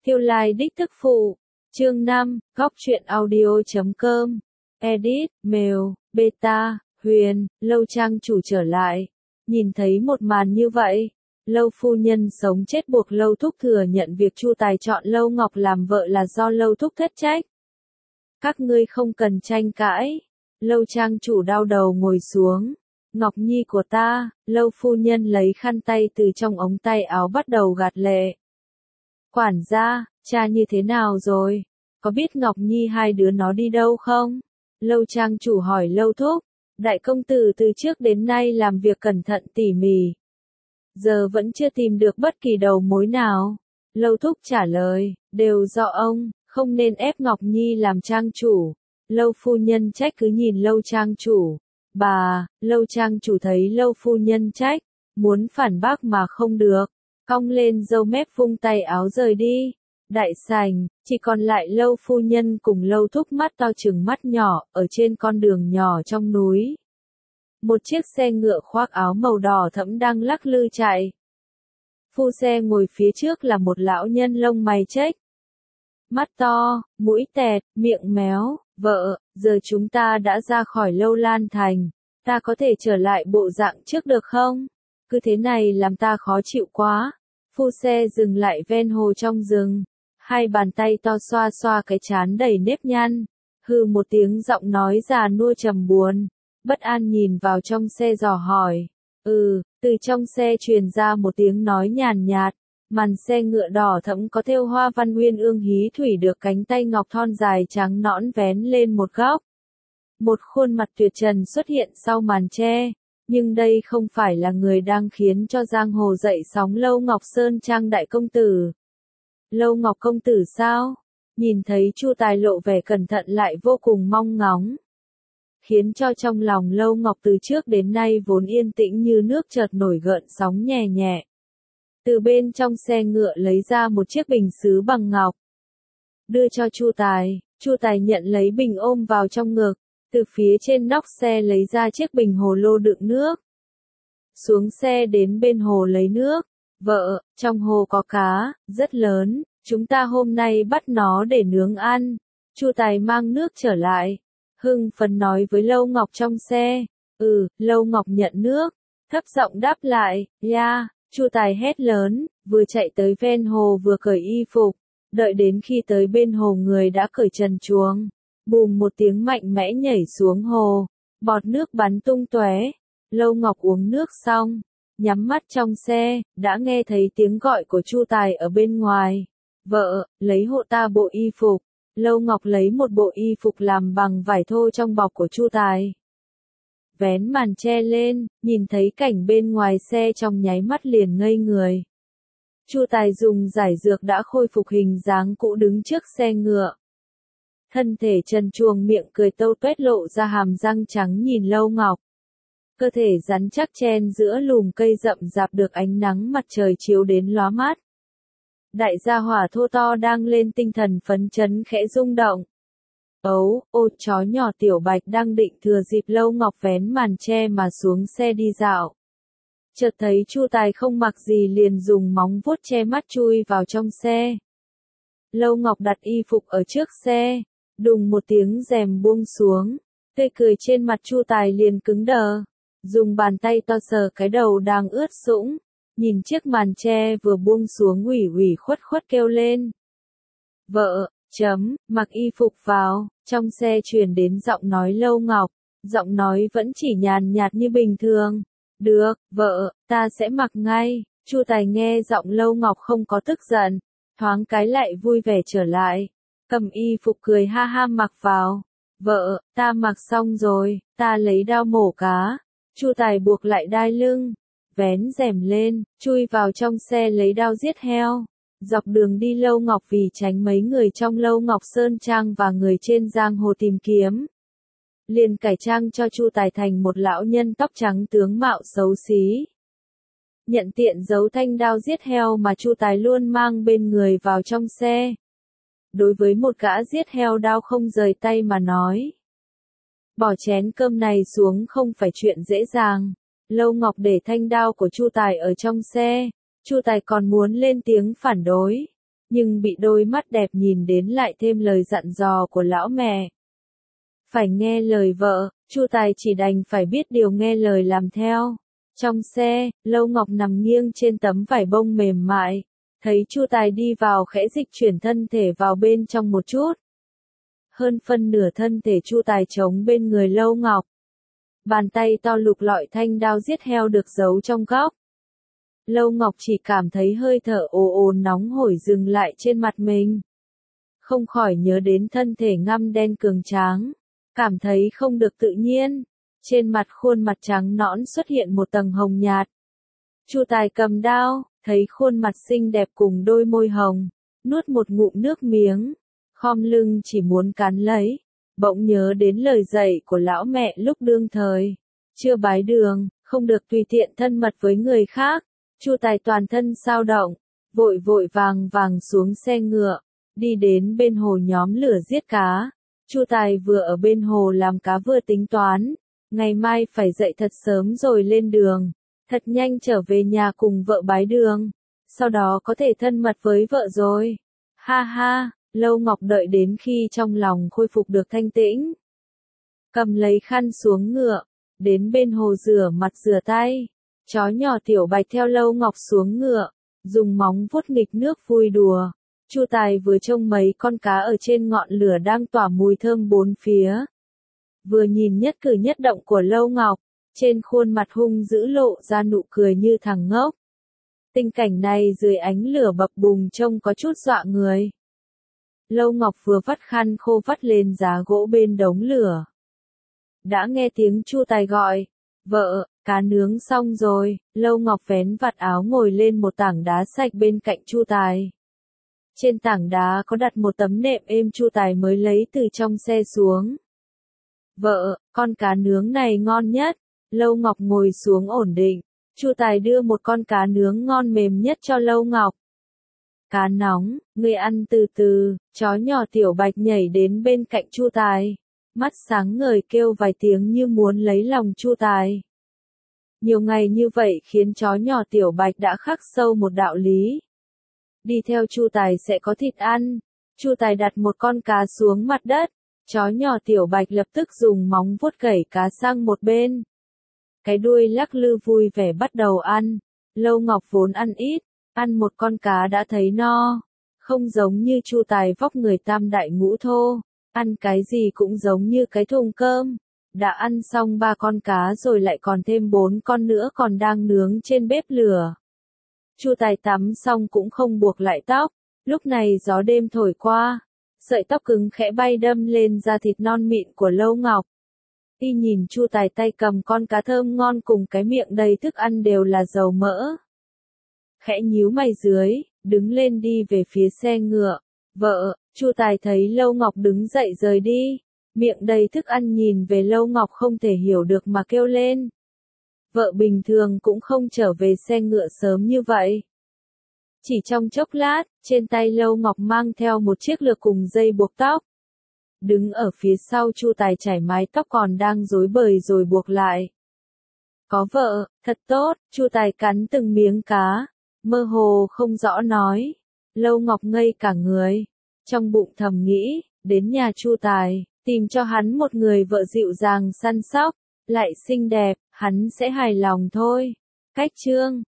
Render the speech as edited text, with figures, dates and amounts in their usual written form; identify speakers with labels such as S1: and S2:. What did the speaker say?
S1: Tiêu Lai đích thức phụ. Chương 5, góc truyện audio.com. Edit, mail, beta, Huyền, Lâu trang chủ trở lại. Nhìn thấy một màn như vậy, Lâu phu nhân sống chết buộc Lâu thúc thừa nhận việc Chu Tài chọn Lâu Ngọc làm vợ là do Lâu thúc thất trách. Các ngươi không cần tranh cãi. Lâu trang chủ đau đầu ngồi xuống. Ngọc Nhi của ta, Lâu phu nhân lấy khăn tay từ trong ống tay áo bắt đầu gạt lệ. Quản gia, cha như thế nào rồi? Có biết Ngọc Nhi hai đứa nó đi đâu không? Lâu trang chủ hỏi Lâu thúc. Đại công tử từ trước đến nay làm việc cẩn thận tỉ mỉ. Giờ vẫn chưa tìm được bất kỳ đầu mối nào. Lâu thúc trả lời, đều do ông, không nên ép Ngọc Nhi làm trang chủ. Lâu phu nhân trách cứ nhìn Lâu trang chủ. Bà, Lâu trang chủ thấy Lâu phu nhân trách, muốn phản bác mà không được. Cong lên râu mép vung tay áo rời đi. Đại sảnh, chỉ còn lại Lâu phu nhân cùng Lâu thúc mắt to chừng mắt nhỏ, ở trên con đường nhỏ trong núi. Một chiếc xe ngựa khoác áo màu đỏ thẫm đang lắc lư chạy. Phu xe ngồi phía trước là một lão nhân lông mày chếch. Mắt to, mũi tẹt, miệng méo, vợ, giờ chúng ta đã ra khỏi Lâu Lan Thành, ta có thể trở lại bộ dạng trước được không? Cứ thế này làm ta khó chịu quá. Phu xe dừng lại ven hồ trong rừng, hai bàn tay to xoa xoa cái trán đầy nếp nhăn, hừ một tiếng giọng nói già nua trầm buồn, bất an nhìn vào trong xe dò hỏi. Từ trong xe truyền ra một tiếng nói nhàn nhạt, màn xe ngựa đỏ thẫm có thêu hoa văn uyên ương hí thủy được cánh tay ngọc thon dài trắng nõn vén lên một góc. Một khuôn mặt tuyệt trần xuất hiện sau màn che. Nhưng đây không phải là người đang khiến cho giang hồ dậy sóng Lâu Ngọc Sơn Trang đại công tử. Lâu Ngọc công tử sao? Nhìn thấy Chu Tài lộ vẻ cẩn thận lại vô cùng mong ngóng. Khiến cho trong lòng Lâu Ngọc từ trước đến nay vốn yên tĩnh như nước chợt nổi gợn sóng nhẹ nhẹ. Từ bên trong xe ngựa lấy ra một chiếc bình sứ bằng ngọc. Đưa cho Chu Tài nhận lấy bình ôm vào trong ngực. Từ phía trên nóc xe lấy ra chiếc bình hồ lô đựng nước. Xuống xe đến bên hồ lấy nước. Vợ, trong hồ có cá, rất lớn, chúng ta hôm nay bắt nó để nướng ăn. Chu Tài mang nước trở lại. Hưng phấn nói với Lâu Ngọc trong xe. Lâu Ngọc nhận nước. Thấp giọng đáp lại, ya, Chu Tài hét lớn, vừa chạy tới ven hồ vừa cởi y phục. Đợi đến khi tới bên hồ người đã cởi trần truồng. Bùm một tiếng mạnh mẽ nhảy xuống hồ, bọt nước bắn tung tóe. Lâu Ngọc uống nước xong, nhắm mắt trong xe, đã nghe thấy tiếng gọi của Chu Tài ở bên ngoài. Vợ, lấy hộ ta bộ y phục. Lâu Ngọc lấy một bộ y phục làm bằng vải thô trong bọc của Chu Tài. Vén màn che lên, nhìn thấy cảnh bên ngoài xe trong nháy mắt liền ngây người. Chu Tài dùng giải dược đã khôi phục hình dáng cũ đứng trước xe ngựa. Thân thể trần truồng miệng cười tâu tuét lộ ra hàm răng trắng nhìn Lâu Ngọc. Cơ thể rắn chắc chen giữa lùm cây rậm rạp được ánh nắng mặt trời chiếu đến lóa mắt. Đại gia hỏa thô to đang lên tinh thần phấn chấn khẽ rung động. Ô chó nhỏ Tiểu Bạch đang định thừa dịp Lâu Ngọc vén màn che mà xuống xe đi dạo. Chợt thấy Chu Tài không mặc gì liền dùng móng vuốt che mắt chui vào trong xe. Lâu Ngọc đặt y phục ở trước xe. Đùng một tiếng rèm buông xuống, tươi cười trên mặt Chu Tài liền cứng đờ, dùng bàn tay to sờ cái đầu đang ướt sũng, nhìn chiếc màn che vừa buông xuống ủy khuất kêu lên. Vợ, mặc y phục vào, trong xe truyền đến giọng nói Lâu Ngọc, giọng nói vẫn chỉ nhàn nhạt như bình thường. Được, vợ, ta sẽ mặc ngay. Chu Tài nghe giọng Lâu Ngọc không có tức giận, thoáng cái lại vui vẻ trở lại. Cầm y phục cười ha ha mặc vào. Vợ, ta mặc xong rồi, ta lấy dao mổ cá. Chu Tài buộc lại đai lưng, vén rèm lên, chui vào trong xe lấy dao giết heo. Dọc đường đi Lâu Ngọc vì tránh mấy người trong Lâu Ngọc Sơn Trang và người trên giang hồ tìm kiếm. Liền cải trang cho Chu Tài thành một lão nhân tóc trắng tướng mạo xấu xí. Nhận tiện giấu thanh đao giết heo mà Chu Tài luôn mang bên người vào trong xe. Đối với một gã giết heo đao không rời tay mà nói. Bỏ chén cơm này xuống không phải chuyện dễ dàng. Lâu Ngọc để thanh đao của Chu Tài ở trong xe. Chu Tài còn muốn lên tiếng phản đối. nhưng bị đôi mắt đẹp nhìn đến lại thêm lời dặn dò của lão mẹ. Phải nghe lời vợ, Chu Tài chỉ đành phải biết điều nghe lời làm theo. Trong xe, Lâu Ngọc nằm nghiêng trên tấm vải bông mềm mại, thấy Chu Tài đi vào khẽ dịch chuyển thân thể vào bên trong một chút. Hơn phân nửa thân thể Chu Tài chống bên người Lâu Ngọc. Bàn tay to lục lọi thanh đao giết heo được giấu trong góc. Lâu Ngọc chỉ cảm thấy hơi thở ồ ồ nóng hổi dừng lại trên mặt mình. Không khỏi nhớ đến thân thể ngăm đen cường tráng, cảm thấy không được tự nhiên. Trên mặt khuôn mặt trắng nõn xuất hiện một tầng hồng nhạt. Chu Tài cầm đao, thấy khuôn mặt xinh đẹp cùng đôi môi hồng, nuốt một ngụm nước miếng, khom lưng chỉ muốn cắn lấy. Bỗng nhớ đến lời dạy của lão mẹ lúc đương thời, chưa bái đường, không được tùy tiện thân mật với người khác. Chu Tài toàn thân xao động, vội vội vàng vàng xuống xe ngựa, đi đến bên hồ nhóm lửa giết cá. Chu Tài vừa ở bên hồ làm cá vừa tính toán, ngày mai phải dậy thật sớm rồi lên đường, thật nhanh trở về nhà cùng vợ bái đường, sau đó có thể thân mật với vợ rồi. Ha ha, Lâu Ngọc đợi đến khi trong lòng khôi phục được thanh tĩnh, cầm lấy khăn xuống ngựa, đến bên hồ rửa mặt rửa tay. Chó nhỏ Tiểu Bạch theo Lâu Ngọc xuống ngựa, dùng móng vuốt nghịch nước vui đùa. Chu Tài vừa trông mấy con cá ở trên ngọn lửa đang tỏa mùi thơm bốn phía, vừa nhìn nhất cử nhất động của Lâu Ngọc, trên khuôn mặt hung dữ lộ ra nụ cười như thằng ngốc. Tình cảnh này dưới ánh lửa bập bùng trông có chút dọa người. Lâu Ngọc vừa vắt khăn khô vắt lên giá gỗ bên đống lửa. Đã nghe tiếng Chu Tài gọi, vợ, cá nướng xong rồi. Lâu Ngọc vén vạt áo ngồi lên một tảng đá sạch bên cạnh Chu Tài. Trên tảng đá có đặt một tấm nệm êm Chu Tài mới lấy từ trong xe xuống. Vợ, con cá nướng này ngon nhất. Lâu Ngọc ngồi xuống ổn định. Chu Tài đưa một con cá nướng ngon mềm nhất cho Lâu Ngọc. Cá nóng, ngươi ăn từ từ. Chó nhỏ Tiểu Bạch nhảy đến bên cạnh Chu Tài, mắt sáng ngời kêu vài tiếng như muốn lấy lòng Chu Tài. Nhiều ngày như vậy khiến chó nhỏ Tiểu Bạch đã khắc sâu một đạo lý. Đi theo Chu Tài sẽ có thịt ăn. Chu Tài đặt một con cá xuống mặt đất. Chó nhỏ Tiểu Bạch lập tức dùng móng vuốt gẩy cá sang một bên. Cái đuôi lắc lư vui vẻ bắt đầu ăn. Lâu Ngọc vốn ăn ít, ăn một con cá đã thấy no. Không giống như Chu Tài vóc người tam đại ngũ thô, ăn cái gì cũng giống như cái thùng cơm. Đã ăn xong 3 con cá rồi lại còn thêm 4 con nữa còn đang nướng trên bếp lửa. Chu Tài tắm xong cũng không buộc lại tóc, lúc này gió đêm thổi qua, sợi tóc cứng khẽ bay đâm lên da thịt non mịn của Lâu Ngọc. Y nhìn Chu Tài tay cầm con cá thơm ngon cùng cái miệng đầy thức ăn đều là dầu mỡ. Khẽ nhíu mày dưới, đứng lên đi về phía xe ngựa. Vợ, Chu Tài thấy Lâu Ngọc đứng dậy rời đi, miệng đầy thức ăn nhìn về Lâu Ngọc không thể hiểu được mà kêu lên. Vợ bình thường cũng không trở về xe ngựa sớm như vậy. Chỉ trong chốc lát, trên tay Lâu Ngọc mang theo một chiếc lược cùng dây buộc tóc. Đứng ở phía sau Chu Tài chải mái tóc còn đang rối bời rồi buộc lại. Có vợ, thật tốt. Chu Tài cắn từng miếng cá, mơ hồ không rõ nói. Lâu Ngọc ngây cả người, trong bụng thầm nghĩ, đến nhà Chu Tài, tìm cho hắn một người vợ dịu dàng săn sóc, lại xinh đẹp, hắn sẽ hài lòng thôi. Cách chương